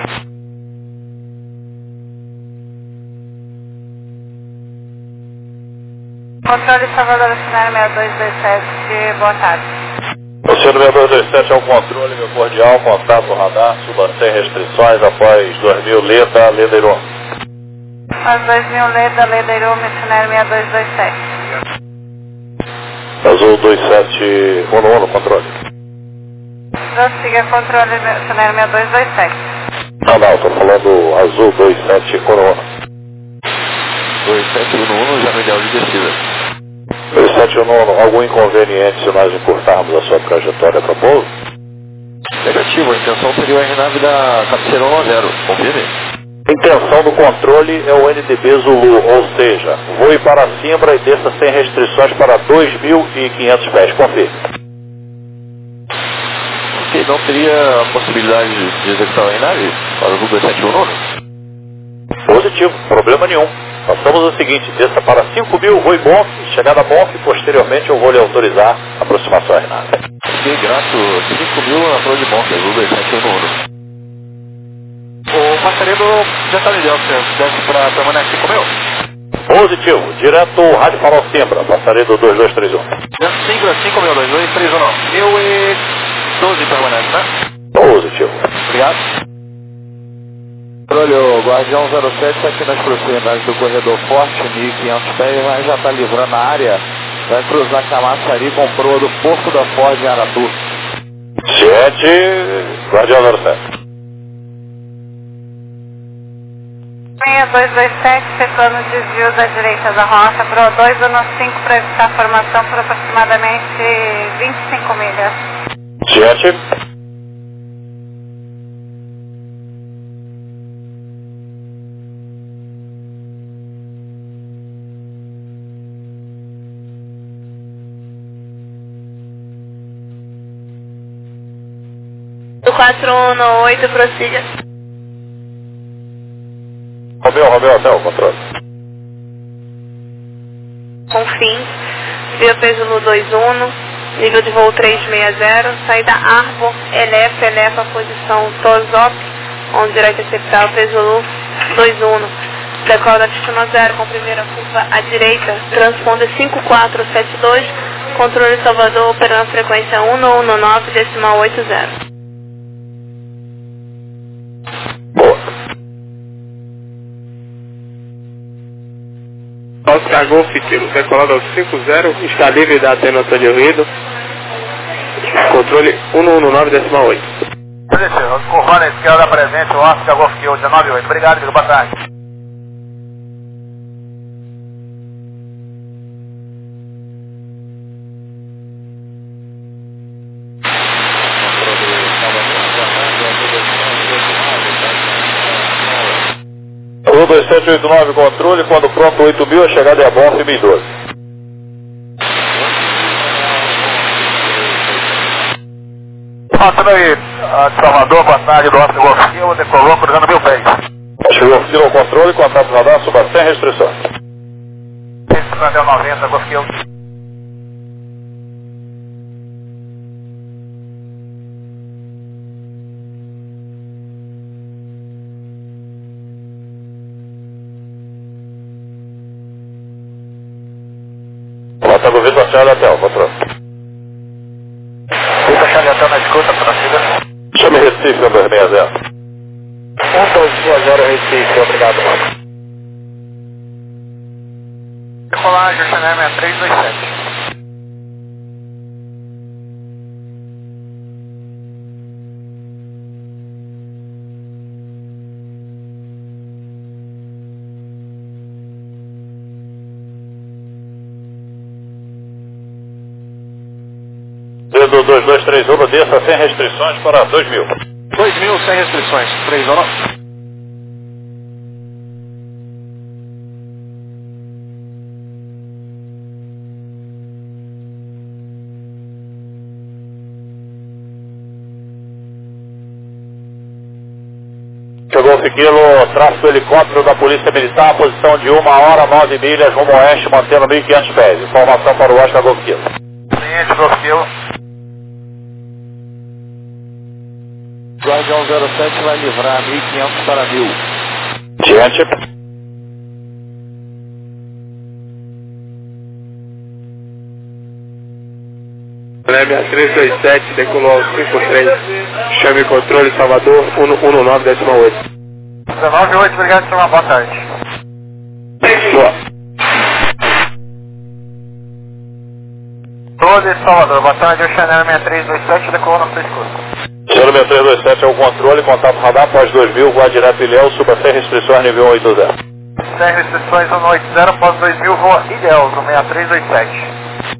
Speaker 7: Controle Salvador, Oceanário 6227, boa tarde.
Speaker 4: Oceano 6227 é um controle, meu cordial, contato radar, suba sem restrições após 2000 Leda Irume.
Speaker 7: As 2000 Leda Irume, Oceanário 6227.
Speaker 4: Azul 2711, controle.
Speaker 7: Prossiga controle, Oceanário 6227.
Speaker 4: Não, estou falando Azul 2711.
Speaker 3: 2711, já no ideal de descida.
Speaker 4: 2711, algum inconveniente se nós encurtarmos a sua trajetória para pouso?
Speaker 3: Negativo, a intenção seria a aeronave da cabeceira 10, confirme.
Speaker 4: A intenção do controle é o NDB Zulu, ou seja, voe para Simbra e desça sem restrições para 2.500 pés, confirme.
Speaker 3: Ok, não teria a possibilidade de executar a aeronave para o 2719?
Speaker 4: Positivo, problema nenhum. Passamos o seguinte, desça para 5.000, voe Bonk, chegada Bonk, posteriormente eu vou lhe autorizar a aproximação à aeronave.
Speaker 3: Ok, grato, 5.000 na prova de Bonk, Azul 2719.
Speaker 6: O passaredo já está no ideal, senhor. Deve para permanecer 5.000?
Speaker 4: Positivo, direto Rádio Farol Simbra, passaredo 2231.
Speaker 6: Simbra 5.000, 2231. 1012 permanece, né?
Speaker 4: Positivo.
Speaker 6: Obrigado.
Speaker 3: Olha, o Guardião 07 está aqui nas proximidades do corredor forte, 1.500 pés, mas já está livrando a área. Vai cruzar Camaçari com proa do Porto da Ford em Aratu.
Speaker 4: 7, Guardião 07.
Speaker 7: 6227, efetuando o desvio da direita da rota, Pro 215 para evitar formação por aproximadamente 25 milhas.
Speaker 4: 7.
Speaker 1: Do 418, prossiga.
Speaker 4: Romeu, hotel, controle.
Speaker 1: Confins, via Pesulo 21, nível de voo 360, saída Arbor, Elefa, posição Tozop, onde direct interceptar o Pesulo 21. Decola da Pistona 0 com primeira curva à direita, transponder 5472, controle Salvador, operando frequência 119,80.
Speaker 5: Oscar Golf Kilo, decolado ao 50, está livre da atenuação de ruído. Controle 119,8.
Speaker 6: Curvando a esquerda presente, o Oscar Golf Kilo 198. Obrigado, boa tarde.
Speaker 4: 12789 controle, quando pronto 8000, a chegada é a bom, FMI 12.
Speaker 3: Passando aí, de Salvador, boa tarde, do Oscar Golfilo, decolou cruzando 1000 pés.
Speaker 4: Chegou Golfilo ao controle, contato radar, suba sem restrições.
Speaker 3: Esse 90, Golfilo.
Speaker 4: Rota do Vitor Charlie Hotel, controle.
Speaker 3: Vitor Charlie Hotel na escuta, prosseguindo.
Speaker 4: Chame Recife, 1260.
Speaker 3: 1260 Recife, obrigado, mano. Decolagem, Chanel 6327.
Speaker 4: Do 2231, desça sem restrições para 2000.
Speaker 3: 2000 sem restrições, 3 ou não?
Speaker 4: Chegou o Fiquilo, tráfego helicóptero da Polícia Militar, posição de 1 hora, 9 milhas, rumo oeste, mantendo 1500 pés. Informação para o Oscar Golfilo.
Speaker 3: Cliente Golfilo. Guardião 07 vai livrar 1500 para 1000.
Speaker 4: Diante.
Speaker 5: Leme 327, decolou ao 53, chame controle Salvador 119,8.
Speaker 3: 198, obrigado, senhor, boa tarde.
Speaker 5: Boa.
Speaker 3: 12 Salvador, boa tarde, o Chanel 6327, decolou na sua escuta.
Speaker 4: Senhor 6327 é o controle, contato radar, após 2000, voa direto Ilhéus, suba sem restrições, nível 180.
Speaker 3: Sem restrições, 180, após 2000, voa Ilhéus, no 6327.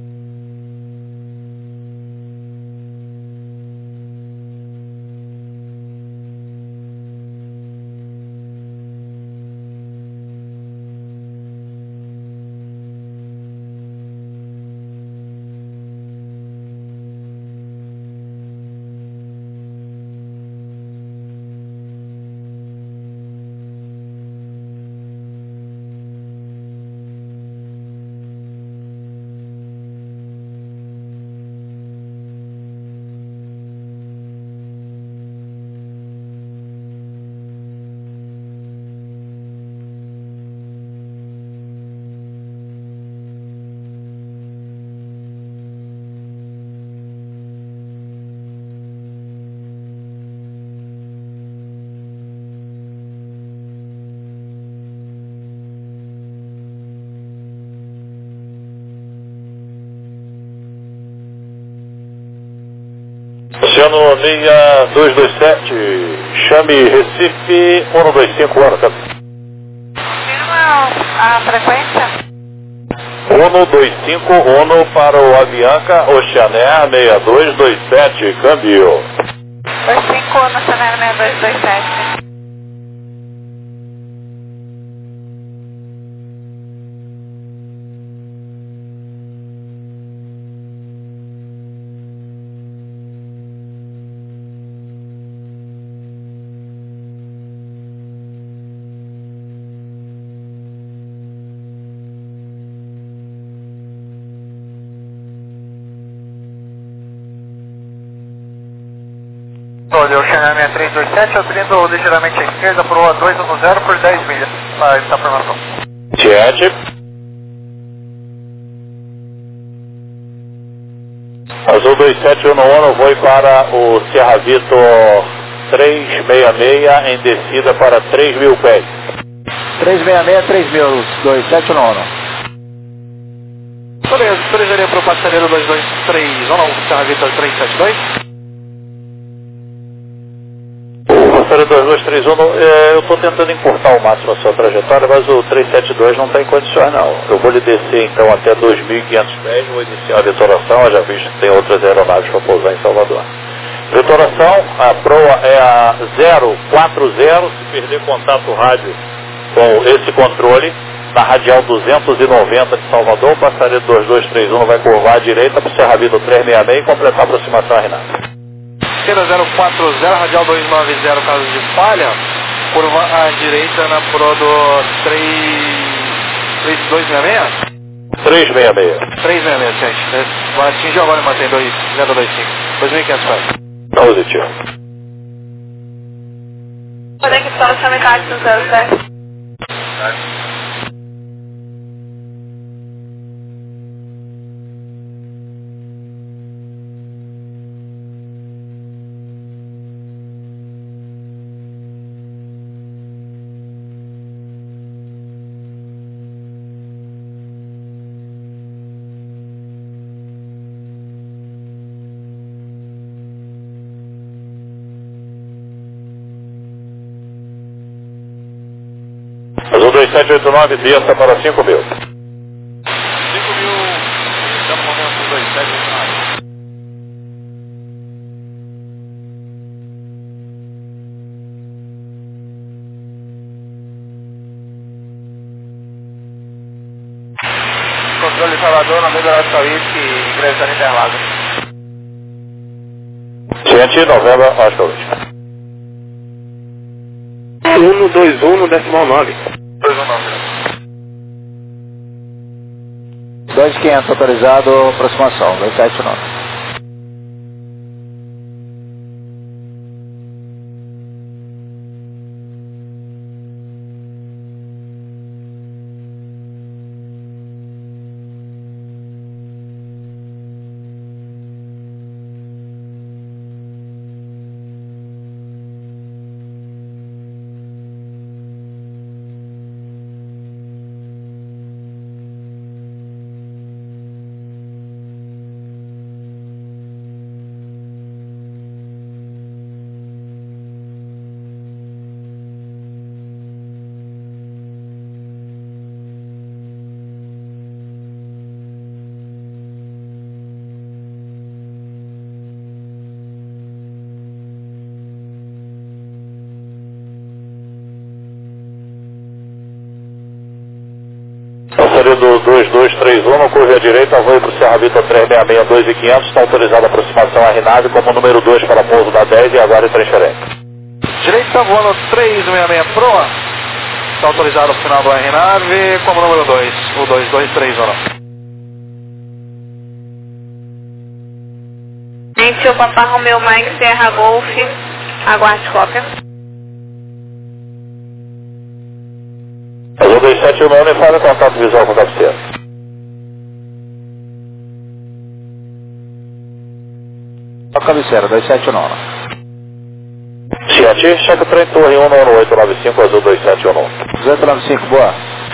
Speaker 4: Oceano 6227, chame Recife 125 ano, tá?
Speaker 7: Confirma a frequência?
Speaker 4: 125 Uno para o Avianca, Oceaner 6227, câmbio.
Speaker 7: 25 no Chanel 6227.
Speaker 3: Olha, o Chanel 6327, abrindo ligeiramente à esquerda para o 210 por 10 milhas. Tá, essa informação.
Speaker 4: Diante. Azul 2711, voo para o Sierra Vitor 366 em descida para 3.000 pés.
Speaker 3: 366, 3000, 2711. Beleza, autorizaria para o passageiro 223, ou não, Sierra Vitor 372?
Speaker 4: Passageiro 2231, eu estou tentando encurtar ao máximo a sua trajetória, mas o 372 não está em condições não. Eu vou lhe descer então até 2.500 pés, vou iniciar a detonação, já visto que tem outras aeronaves para pousar em Salvador. Detonação, a proa é a 040, se perder contato rádio com esse controle, na radial 290 de Salvador, o passageiro 2231 vai curvar à direita para o Cerravito 366 e completar a aproximação a Renato.
Speaker 2: Cena 040, radial 290, caso de falha, curva à direita na Prodo 3266?
Speaker 4: 366.
Speaker 2: 366, gente. Vai atingir agora e mantém 025. 2.500 pés.
Speaker 4: Positivo.
Speaker 1: Conexão Chamecate do 07.
Speaker 4: Azul 2789, desça para 5.000.
Speaker 2: 5.000, estamos no momento do 2789. Controle Salvador, na Medalha Sauísque, ingressando em Interlagos.
Speaker 4: Gente, Novembro, Oscar Whisky.
Speaker 5: 121, decimal 9.
Speaker 3: 2.500 autorizado, aproximação, 279.
Speaker 4: Do 2231, curva à direita, voo para o Cerravito 366, 2.500, está autorizada a aproximação a Rinave como número 2 para pouso da 10 e agora em transferência.
Speaker 2: Direito está voando 366 Pro, está autorizado o final do RNAV como número 2, o 2231.
Speaker 1: Gente, o Papa Romeo Mike Serra Golf, aguarde cópia.
Speaker 4: Azul 271 e faz contato visual com a cabeceira.
Speaker 3: A cabeceira, 279.
Speaker 4: Ciati, checa o trem torre 19895, Azul 2719.
Speaker 3: 295, boa.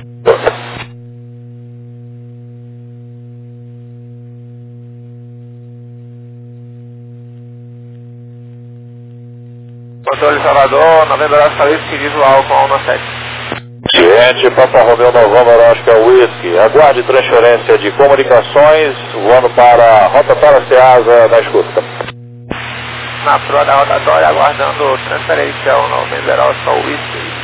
Speaker 2: Controle Salvador, Novembro Sauísque, visual com a 17.
Speaker 4: Ciente, Papa Romeo Novembro Oscar Whisky. Aguarde transferência de comunicações, voando para rotatória Ceasa na escuta.
Speaker 2: Na proa da rotatória, aguardando transferência ao Novembro Oscar Whisky.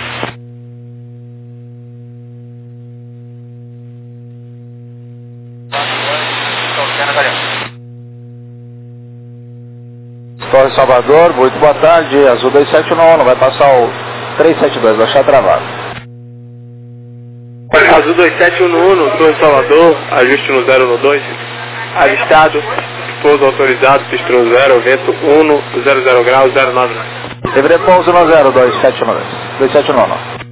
Speaker 3: Torre Salvador, muito boa tarde, Azul 279, vai passar o 372, vai achar travado.
Speaker 5: Azul 2711, Torre Salvador, ajuste no 012. Avistado, pouso autorizado, pistão 0, vento 1, 00 graus, 09.
Speaker 3: Deveria pouso no 279.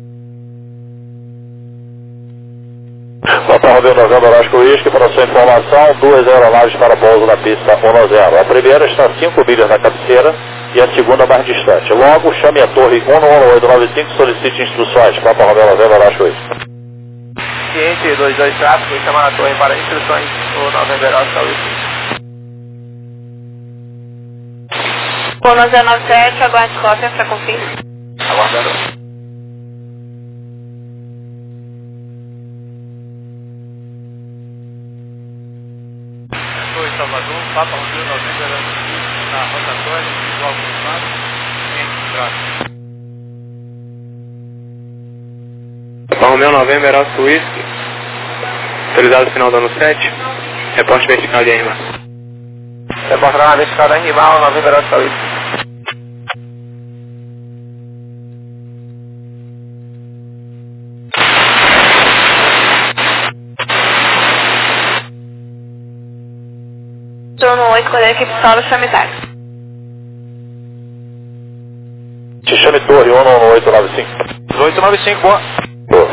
Speaker 4: Papa Romeo Novembro Oscar Whisky, para sua informação, 2 aeronaves para pouso na pista 10. A primeira está a 5 milhas da cabeceira e a segunda mais distante. Logo, chame a torre 11895 e solicite instruções. Papa Romeo Novembro Oscar Whisky.
Speaker 2: Ciente 22 tráfico, chamar a torre para instruções do Novembro Oscar Whisky.
Speaker 1: Fono 097, aguarde cópia para conferir.
Speaker 2: Aguardando. Salvador, Papa Romeo Novembro na rotatória, visual confirmado, em tráfego.
Speaker 5: Romeo November Oscar Whisky, autorizado final do ano 7, reporte vertical de RMA.
Speaker 2: Reporte na vertical da RMA, November Oscar Whisky.
Speaker 1: Turno 8, com a equipe solo, chame táxi.
Speaker 4: Te chame torre, 11895.
Speaker 3: 895, boa.
Speaker 4: Boa.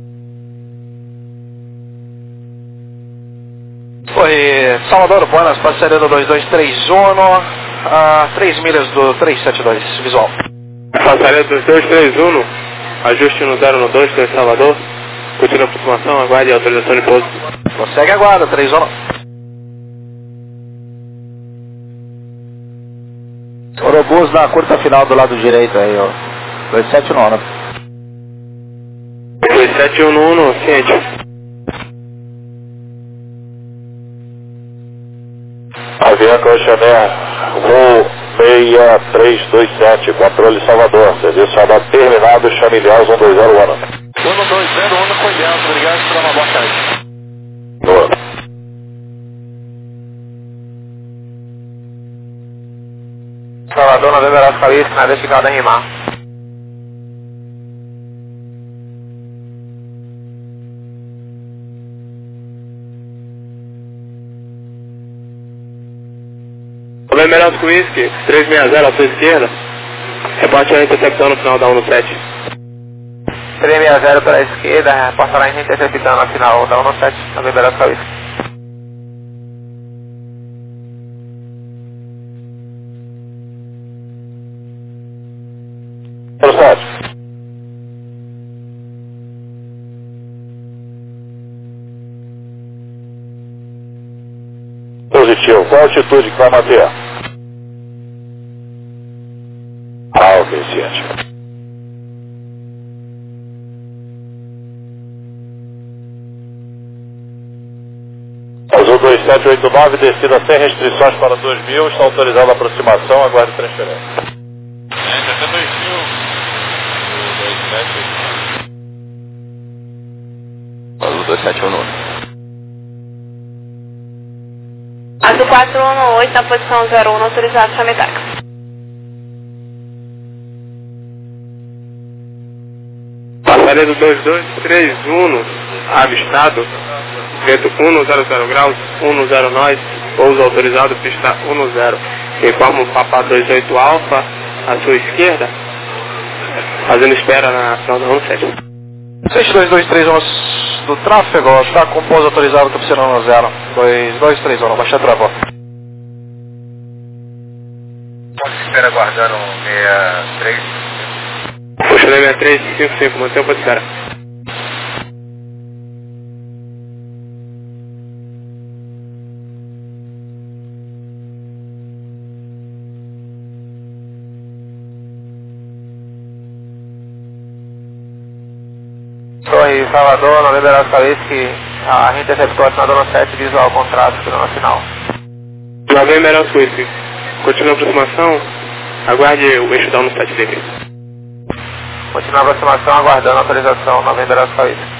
Speaker 3: Oi, Salvador, Buenas, passaria do 2231, a 3 milhas do 372, visual.
Speaker 5: Passaria do 2231, ajuste no 012, Salvador, continua a aproximação, aguarde a autorização de pouso.
Speaker 3: Consegue agora, 31. Orobus na curta final do lado direito aí, ó. 279.
Speaker 5: 2711, ciente.
Speaker 4: Avianca Oceaner, voo 6327, controle Salvador, serviço chamado terminado, chame Ilhéus 120 ano.
Speaker 3: 1201 foi dentro, obrigado por dar uma boa tarde.
Speaker 4: Boa.
Speaker 2: Salvador, November Oscar Whisky, na vertical da RMA.
Speaker 5: November Oscar Whisky, 360 à sua esquerda, reporte a intercepção no final da 117.
Speaker 2: 360 pela esquerda, reportará a intercepção na final da 117, November Oscar Whisky.
Speaker 4: Velocidade. Positivo. Qual a altitude que vai manter? Ok, ciente. Azul 2789, descida sem restrições para 2000, está autorizada a aproximação, aguarde transferência.
Speaker 8: Até 2000.
Speaker 3: Azul 2719.
Speaker 1: Azul 418, na posição 01, autorizado, chame táxi.
Speaker 5: Passaria do 2231, avistado, vento 100 graus, 10 nós, pouso autorizado, pista 10. Informa o Papa 28 Alfa, à sua esquerda, fazendo espera na final da 17.
Speaker 3: 62231 do tráfego, está com pouso autorizado, captura 10, 2231, baixa a travão.
Speaker 2: Espera aguardando 63.
Speaker 5: Puxa da 6355, mantém para espera.
Speaker 2: Torre Salvador, November Oscar Whisky, a interceptou a final da 17, visual com tráfego na final.
Speaker 5: November Oscar Whisky, continua a aproximação, aguarde o eixo da 17 dele.
Speaker 2: Continua a aproximação, aguardando a autorização, November Oscar Whisky.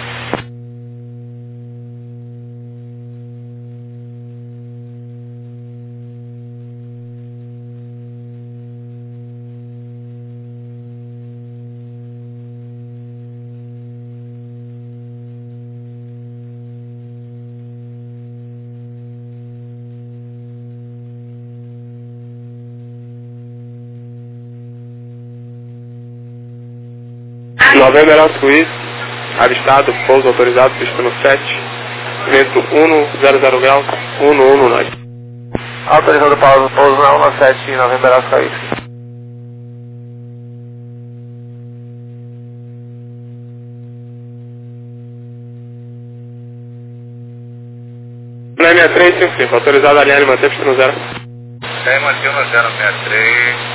Speaker 5: November Oscar Whisky, avistado, pouso autorizado, pista no 7, vento 100 graus, 11 nós.
Speaker 2: Autorizado pouso na 17, November Oscar Whisky.
Speaker 5: Na 6355, autorizado a linha, manter pista no 0.
Speaker 2: Manter no 063.